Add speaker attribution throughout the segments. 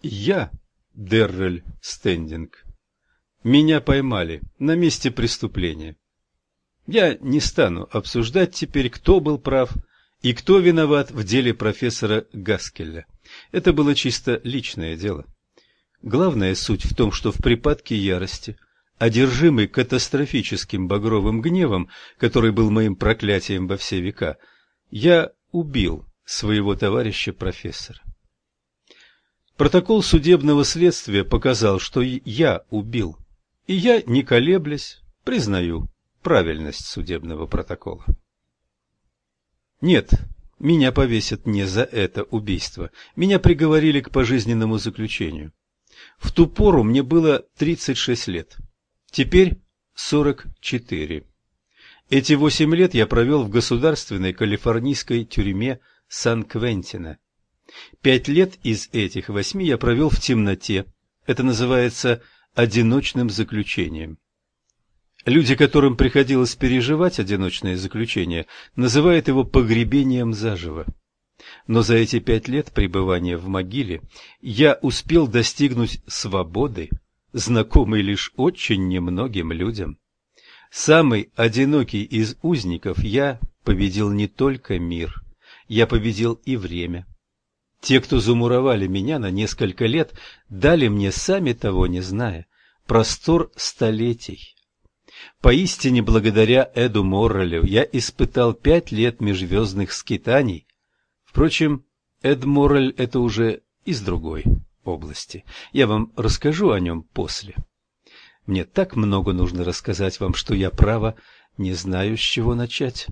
Speaker 1: Я Деррель Стендинг. Меня поймали на месте преступления. Я не стану обсуждать теперь, кто был прав и кто виноват в деле профессора Гаскеля. Это было чисто личное дело. Главная суть в том, что в припадке ярости, одержимый катастрофическим багровым гневом, который был моим проклятием во все века, я убил своего товарища профессора. Протокол судебного следствия показал, что я убил, и я, не колеблясь, признаю правильность судебного протокола. Нет, меня повесят не за это убийство. Меня приговорили к пожизненному заключению. В ту пору мне было 36 лет. Теперь 44. Эти 8 лет я провел в государственной калифорнийской тюрьме Сан-Квентина. 5 лет из этих 8 я провел в темноте. Это называется одиночным заключением. Люди, которым приходилось переживать одиночное заключение, называют его погребением заживо. Но за эти 5 лет пребывания в могиле я успел достигнуть свободы, знакомой лишь очень немногим людям. Самый одинокий из узников, я победил не только мир, я победил и время. Те, кто замуровали меня на несколько лет, дали мне, сами того не зная, простор столетий. Поистине, благодаря Эду Моррелю я испытал 5 лет межзвездных скитаний. Впрочем, Эд Моррель — это уже из другой области. Я вам расскажу о нем после. Мне так много нужно рассказать вам, что я, право, не знаю, с чего начать.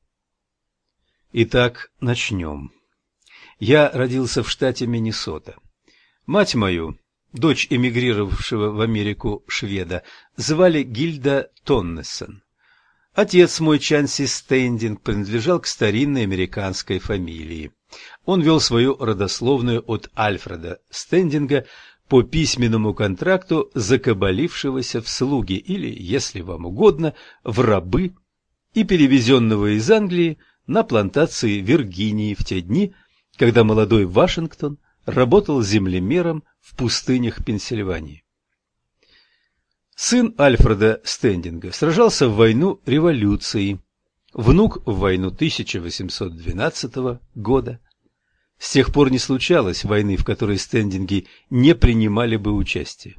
Speaker 1: Итак, начнем. Я родился в штате Миннесота. Мать мою, дочь эмигрировавшего в Америку шведа, звали Гильда Тоннессон. Отец мой, Чанси Стендинг, принадлежал к старинной американской фамилии. Он вел свою родословную от Альфреда Стендинга по письменному контракту закабалившегося в слуги или, если вам угодно, в рабы и перевезенного из Англии на плантации Виргинии в те дни, когда молодой Вашингтон работал землемером в пустынях Пенсильвании. Сын Альфреда Стендинга сражался в войну революции, внук в войну 1812 года. С тех пор не случалось войны, в которой Стендинги не принимали бы участие.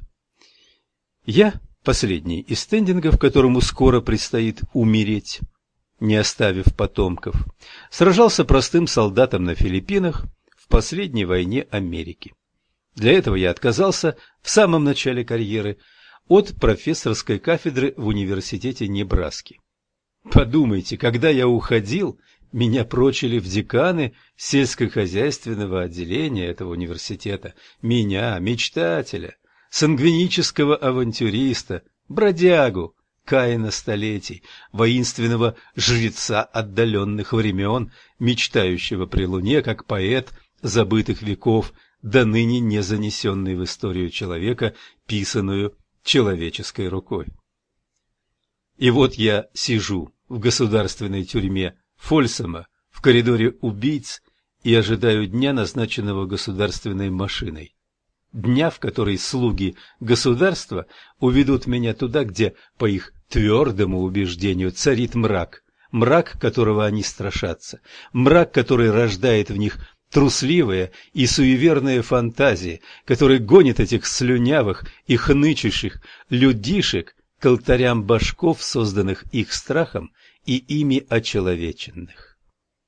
Speaker 1: Я последний из Стендингов, которому скоро предстоит умереть, не оставив потомков, сражался простым солдатом на Филиппинах в последней войне Америки. Для этого я отказался в самом начале карьеры от профессорской кафедры в университете Небраски. Подумайте, когда я уходил, меня прочили в деканы сельскохозяйственного отделения этого университета, меня, мечтателя, сангвинического авантюриста, бродягу, Каина столетий, воинственного жреца отдаленных времен, мечтающего при луне, как поэт забытых веков, до ныне не занесенный в историю человека, писаную человеческой рукой. И вот я сижу в государственной тюрьме Фольсома в коридоре убийц и ожидаю дня, назначенного государственной машиной. Дня, в который слуги государства уведут меня туда, где, по их твердому убеждению, царит мрак, мрак, которого они страшатся, мрак, который рождает в них трусливые и суеверные фантазии, который гонит этих слюнявых и хнычущих людишек к алтарям башков, созданных их страхом и ими очеловеченных.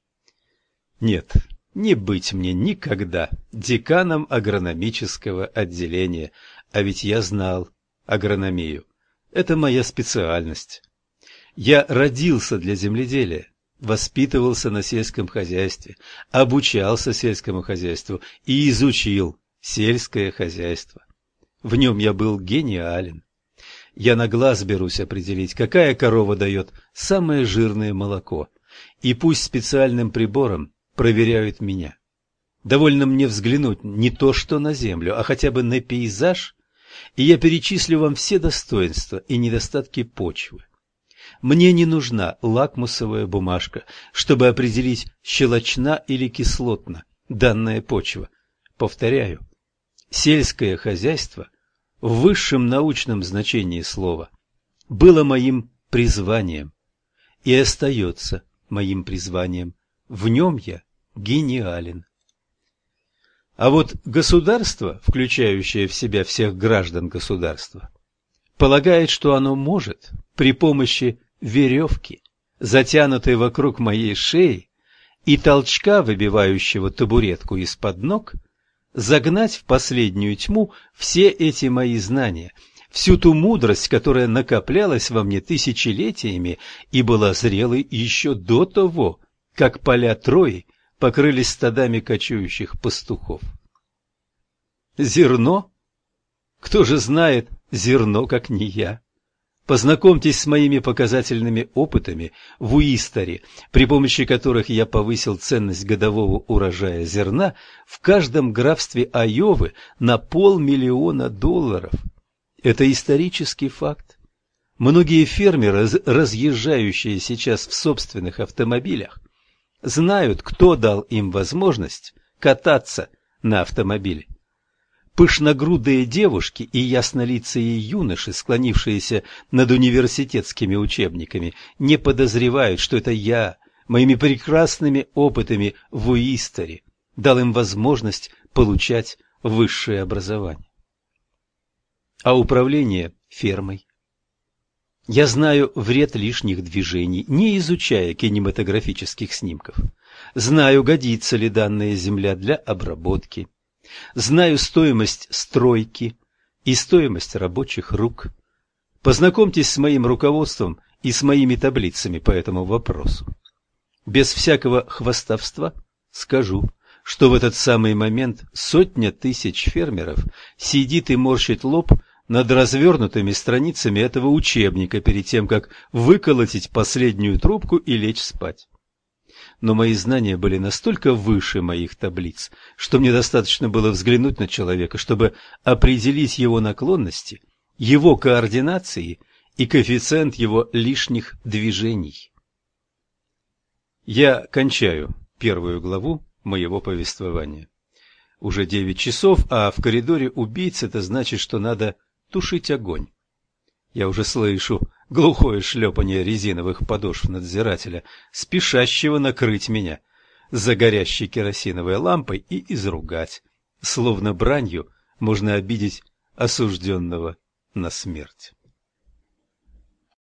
Speaker 1: Нет, не быть мне никогда деканом агрономического отделения, а ведь я знал агрономию. Это моя специальность. Я родился для земледелия, воспитывался на сельском хозяйстве, обучался сельскому хозяйству и изучил сельское хозяйство. В нем я был гениален. Я на глаз берусь определить, какая корова дает самое жирное молоко, и пусть специальным прибором проверяют меня. Довольно мне взглянуть не то что на землю, а хотя бы на пейзаж, и я перечислю вам все достоинства и недостатки почвы. Мне не нужна лакмусовая бумажка, чтобы определить, щелочна или кислотна данная почва. Повторяю, Сельское хозяйство в высшем научном значении слова было моим призванием и остается моим призванием. В нем я гениален. А вот государство, включающее в себя всех граждан государства, полагает, что оно может при помощи веревки, затянутой вокруг моей шеи, и толчка, выбивающего табуретку из-под ног, загнать в последнюю тьму все эти мои знания, всю ту мудрость, которая накоплялась во мне тысячелетиями и была зрелой еще до того, как поля Трои покрылись стадами кочующих пастухов. Зерно? Кто же знает зерно, как не я? Познакомьтесь с моими показательными опытами в Уистере, при помощи которых я повысил ценность годового урожая зерна в каждом графстве Айовы на $500 000. Это исторический факт. Многие фермеры, разъезжающие сейчас в собственных автомобилях, знают, кто дал им возможность кататься на автомобиле. Пышногрудые девушки и яснолицые юноши, склонившиеся над университетскими учебниками, не подозревают, что это я, моими прекрасными опытами в Уистере, дал им возможность получать высшее образование. А управление фермой? Я знаю вред лишних движений, не изучая кинематографических снимков. Знаю, годится ли данная земля для обработки. Знаю стоимость стройки и стоимость рабочих рук. Познакомьтесь с моим руководством и с моими таблицами по этому вопросу. Без всякого хвастовства скажу, что в этот самый момент 100 000 фермеров сидит и морщит лоб над развернутыми страницами этого учебника перед тем, как выколотить последнюю трубку и лечь спать. Но мои знания были настолько выше моих таблиц, что мне достаточно было взглянуть на человека, чтобы определить его наклонности, его координации и коэффициент его лишних движений. Я кончаю первую главу моего повествования. Уже 9 часов, а в коридоре убийц это значит, что надо тушить огонь. Я уже слышу глухое шлепанье резиновых подошв надзирателя, спешащего накрыть меня за горящей керосиновой лампой и изругать. Словно бранью можно обидеть осужденного на смерть.